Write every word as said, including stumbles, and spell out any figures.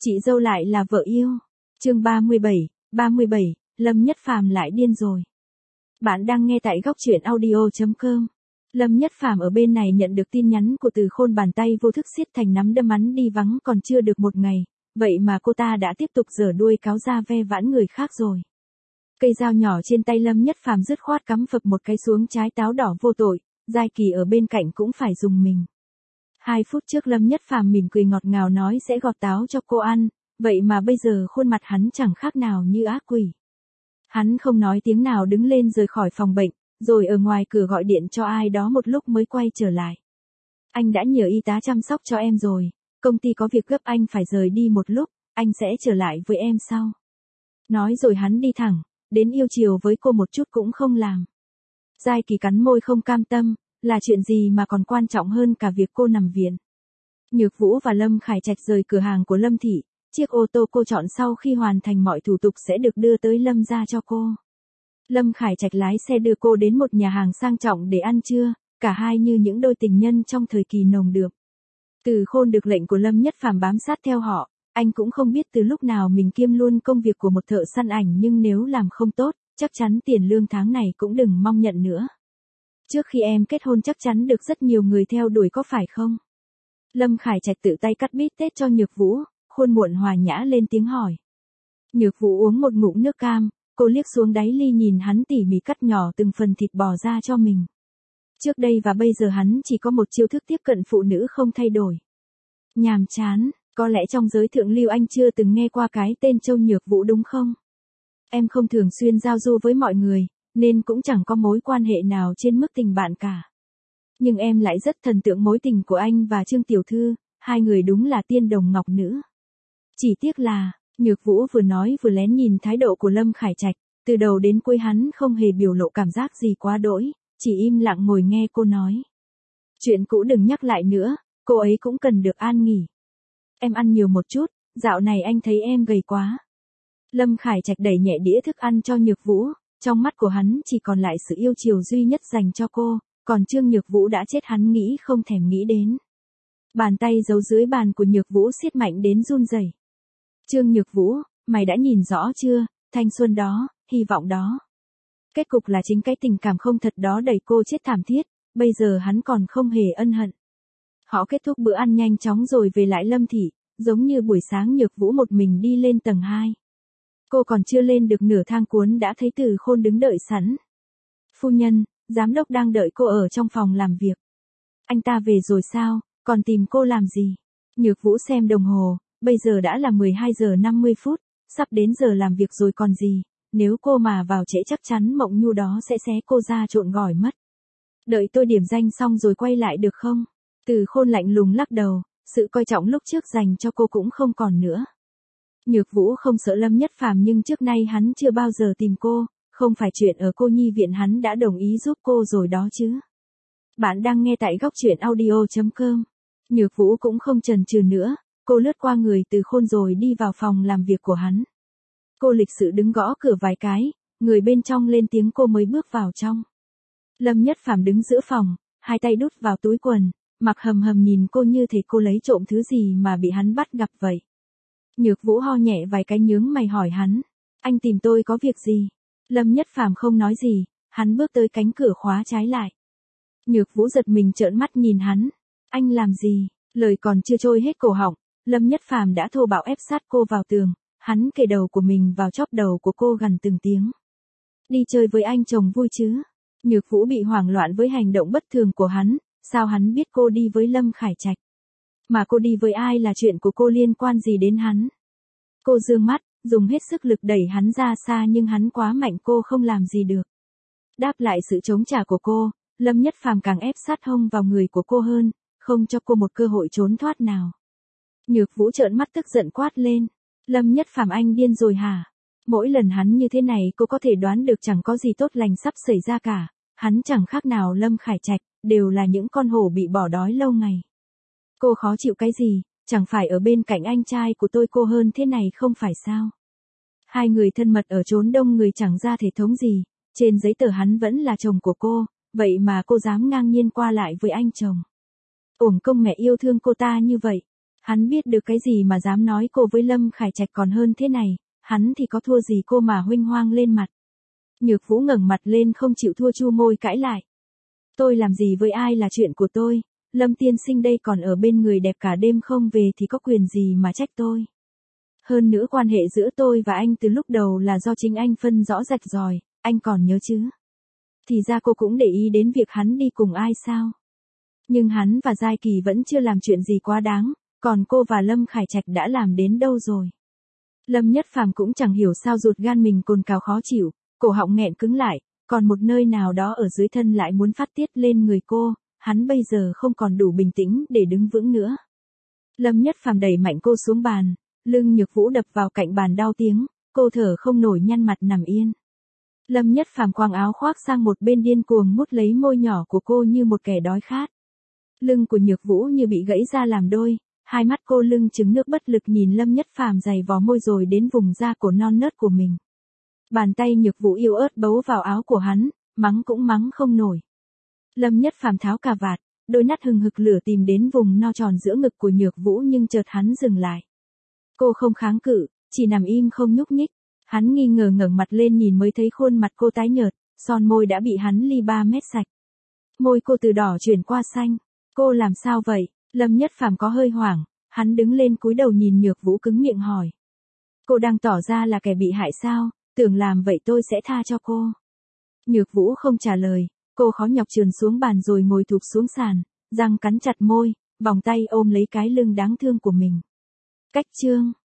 Chị dâu lại là vợ yêu. Chương ba mươi bảy, ba mươi bảy, Lâm Nhất Phàm lại điên rồi. Bạn đang nghe tại góc truyện audio chấm com. Lâm Nhất Phàm ở bên này nhận được tin nhắn của Từ Khôn, bàn tay vô thức siết thành nắm đấm, hắn đi vắng còn chưa được một ngày, vậy mà cô ta đã tiếp tục giở đuôi cáo ra ve vãn người khác rồi. Cây dao nhỏ trên tay Lâm Nhất Phàm dứt khoát cắm phập một cái xuống trái táo đỏ vô tội, Giai Kỳ ở bên cạnh cũng phải dùng mình. Hai phút trước Lâm Nhất Phàm mỉm cười ngọt ngào nói sẽ gọt táo cho cô ăn, vậy mà bây giờ khuôn mặt hắn chẳng khác nào như ác quỷ. Hắn không nói tiếng nào đứng lên rời khỏi phòng bệnh, rồi ở ngoài cửa gọi điện cho ai đó một lúc mới quay trở lại. Anh đã nhờ y tá chăm sóc cho em rồi, công ty có việc gấp anh phải rời đi một lúc, anh sẽ trở lại với em sau. Nói rồi hắn đi thẳng, đến yêu chiều với cô một chút cũng không làm. Giai Kỳ cắn môi không cam tâm, là chuyện gì mà còn quan trọng hơn cả việc cô nằm viện. Nhược Vũ và Lâm Khải Trạch rời cửa hàng của Lâm Thị, chiếc ô tô cô chọn sau khi hoàn thành mọi thủ tục sẽ được đưa tới Lâm gia cho cô. Lâm Khải Trạch lái xe đưa cô đến một nhà hàng sang trọng để ăn trưa, cả hai như những đôi tình nhân trong thời kỳ nồng đượm. Từ Khôn được lệnh của Lâm Nhất Phàm bám sát theo họ, anh cũng không biết từ lúc nào mình kiêm luôn công việc của một thợ săn ảnh, nhưng nếu làm không tốt, chắc chắn tiền lương tháng này cũng đừng mong nhận nữa. Trước khi em kết hôn chắc chắn được rất nhiều người theo đuổi có phải không? Lâm Khải Trạch tự tay cắt bít tết cho Nhược Vũ, khuôn muộn hòa nhã lên tiếng hỏi. Nhược Vũ uống một ngụm nước cam, cô liếc xuống đáy ly nhìn hắn tỉ mỉ cắt nhỏ từng phần thịt bò ra cho mình. Trước đây và bây giờ hắn chỉ có một chiêu thức tiếp cận phụ nữ không thay đổi. Nhàm chán, có lẽ trong giới thượng lưu anh chưa từng nghe qua cái tên Châu Nhược Vũ đúng không? Em không thường xuyên giao du với mọi người, nên cũng chẳng có mối quan hệ nào trên mức tình bạn cả. Nhưng em lại rất thần tượng mối tình của anh và Trương Tiểu Thư, hai người đúng là tiên đồng ngọc nữ. Chỉ tiếc là, Nhược Vũ vừa nói vừa lén nhìn thái độ của Lâm Khải Trạch, từ đầu đến cuối hắn không hề biểu lộ cảm giác gì quá đỗi, chỉ im lặng ngồi nghe cô nói. Chuyện cũ đừng nhắc lại nữa, cô ấy cũng cần được an nghỉ. Em ăn nhiều một chút, dạo này anh thấy em gầy quá. Lâm Khải Trạch đẩy nhẹ đĩa thức ăn cho Nhược Vũ, trong mắt của hắn chỉ còn lại sự yêu chiều duy nhất dành cho cô, còn Trương Nhược Vũ đã chết hắn nghĩ không thèm nghĩ đến. Bàn tay giấu dưới bàn của Nhược Vũ siết mạnh đến run rẩy. Trương Nhược Vũ, mày đã nhìn rõ chưa, thanh xuân đó, hy vọng đó. Kết cục là chính cái tình cảm không thật đó đẩy cô chết thảm thiết, bây giờ hắn còn không hề ân hận. Họ kết thúc bữa ăn nhanh chóng rồi về lại Lâm Thị, giống như buổi sáng Nhược Vũ một mình đi lên tầng hai. Cô còn chưa lên được nửa thang cuốn đã thấy Từ Khôn đứng đợi sẵn. Phu nhân, giám đốc đang đợi cô ở trong phòng làm việc. Anh ta về rồi sao, còn tìm cô làm gì? Nhược Vũ xem đồng hồ, bây giờ đã là mười hai giờ năm mươi phút, sắp đến giờ làm việc rồi còn gì, nếu cô mà vào trễ chắc chắn Mộng Nhu đó sẽ xé cô ra trộn gỏi mất. Đợi tôi điểm danh xong rồi quay lại được không? Từ Khôn lạnh lùng lắc đầu, sự coi trọng lúc trước dành cho cô cũng không còn nữa. Nhược Vũ không sợ Lâm Nhất Phàm nhưng trước nay hắn chưa bao giờ tìm cô, không phải chuyện ở cô nhi viện hắn đã đồng ý giúp cô rồi đó chứ. Bạn đang nghe tại góc truyện audio chấm com. Nhược Vũ cũng không chần chừ nữa, cô lướt qua người Từ Khôn rồi đi vào phòng làm việc của hắn. Cô lịch sự đứng gõ cửa vài cái, người bên trong lên tiếng cô mới bước vào trong. Lâm Nhất Phàm đứng giữa phòng, hai tay đút vào túi quần, mặc hầm hầm nhìn cô như thể cô lấy trộm thứ gì mà bị hắn bắt gặp vậy. Nhược Vũ ho nhẹ vài cái nhướng mày hỏi hắn, anh tìm tôi có việc gì? Lâm Nhất Phàm không nói gì, hắn bước tới cánh cửa khóa trái lại. Nhược Vũ giật mình trợn mắt nhìn hắn, anh làm gì? Lời còn chưa trôi hết cổ họng, Lâm Nhất Phàm đã thô bạo ép sát cô vào tường, hắn kề đầu của mình vào chóp đầu của cô gằn từng tiếng. Đi chơi với anh chồng vui chứ? Nhược Vũ bị hoảng loạn với hành động bất thường của hắn, sao hắn biết cô đi với Lâm Khải Trạch? Mà cô đi với ai là chuyện của cô liên quan gì đến hắn? Cô dương mắt, dùng hết sức lực đẩy hắn ra xa nhưng hắn quá mạnh cô không làm gì được. Đáp lại sự chống trả của cô, Lâm Nhất Phàm càng ép sát hông vào người của cô hơn, không cho cô một cơ hội trốn thoát nào. Nhược Vũ trợn mắt tức giận quát lên, Lâm Nhất Phàm anh điên rồi hả? Mỗi lần hắn như thế này cô có thể đoán được chẳng có gì tốt lành sắp xảy ra cả, hắn chẳng khác nào Lâm Khải Trạch, đều là những con hổ bị bỏ đói lâu ngày. Cô khó chịu cái gì, chẳng phải ở bên cạnh anh trai của tôi cô hơn thế này không phải sao? Hai người thân mật ở chốn đông người chẳng ra thể thống gì, trên giấy tờ hắn vẫn là chồng của cô, vậy mà cô dám ngang nhiên qua lại với anh chồng. Uổng công mẹ yêu thương cô ta như vậy. Hắn biết được cái gì mà dám nói cô với Lâm Khải Trạch còn hơn thế này, hắn thì có thua gì cô mà huênh hoang lên mặt. Nhược Vũ ngẩng mặt lên không chịu thua, chu môi cãi lại. Tôi làm gì với ai là chuyện của tôi, Lâm tiên sinh đây còn ở bên người đẹp cả đêm không về thì có quyền gì mà trách tôi. Hơn nữa quan hệ giữa tôi và anh từ lúc đầu là do chính anh phân rõ rạch ròi, anh còn nhớ chứ. Thì ra cô cũng để ý đến việc hắn đi cùng ai sao. Nhưng hắn và Giai Kỳ vẫn chưa làm chuyện gì quá đáng, còn cô và Lâm Khải Trạch đã làm đến đâu rồi. Lâm Nhất Phàm cũng chẳng hiểu sao ruột gan mình cồn cào khó chịu, cổ họng nghẹn cứng lại, còn một nơi nào đó ở dưới thân lại muốn phát tiết lên người cô, hắn bây giờ không còn đủ bình tĩnh để đứng vững nữa. Lâm Nhất Phàm đẩy mạnh cô xuống bàn, lưng Nhược Vũ đập vào cạnh bàn đau tiếng, cô thở không nổi nhăn mặt nằm yên. Lâm Nhất Phàm quàng áo khoác sang một bên điên cuồng mút lấy môi nhỏ của cô như một kẻ đói khát. Lưng của Nhược Vũ như bị gãy ra làm đôi, hai mắt cô lưng trừng nước bất lực nhìn Lâm Nhất Phàm giày vò môi rồi đến vùng da cổ non nớt của mình. Bàn tay Nhược Vũ yếu ớt bấu vào áo của hắn, mắng cũng mắng không nổi. Lâm Nhất Phàm tháo cà vạt, đôi nát hừng hực lửa tìm đến vùng no tròn giữa ngực của Nhược Vũ nhưng chợt hắn dừng lại. Cô không kháng cự, chỉ nằm im không nhúc nhích. Hắn nghi ngờ ngẩng mặt lên nhìn mới thấy khuôn mặt cô tái nhợt, son môi đã bị hắn li ba mét sạch. Môi cô từ đỏ chuyển qua xanh. Cô làm sao vậy? Lâm Nhất Phàm có hơi hoảng, hắn đứng lên cúi đầu nhìn Nhược Vũ cứng miệng hỏi. Cô đang tỏ ra là kẻ bị hại sao, tưởng làm vậy tôi sẽ tha cho cô. Nhược Vũ không trả lời, cô khó nhọc trườn xuống bàn rồi ngồi thụp xuống sàn, răng cắn chặt môi, vòng tay ôm lấy cái lưng đáng thương của mình. Cách chương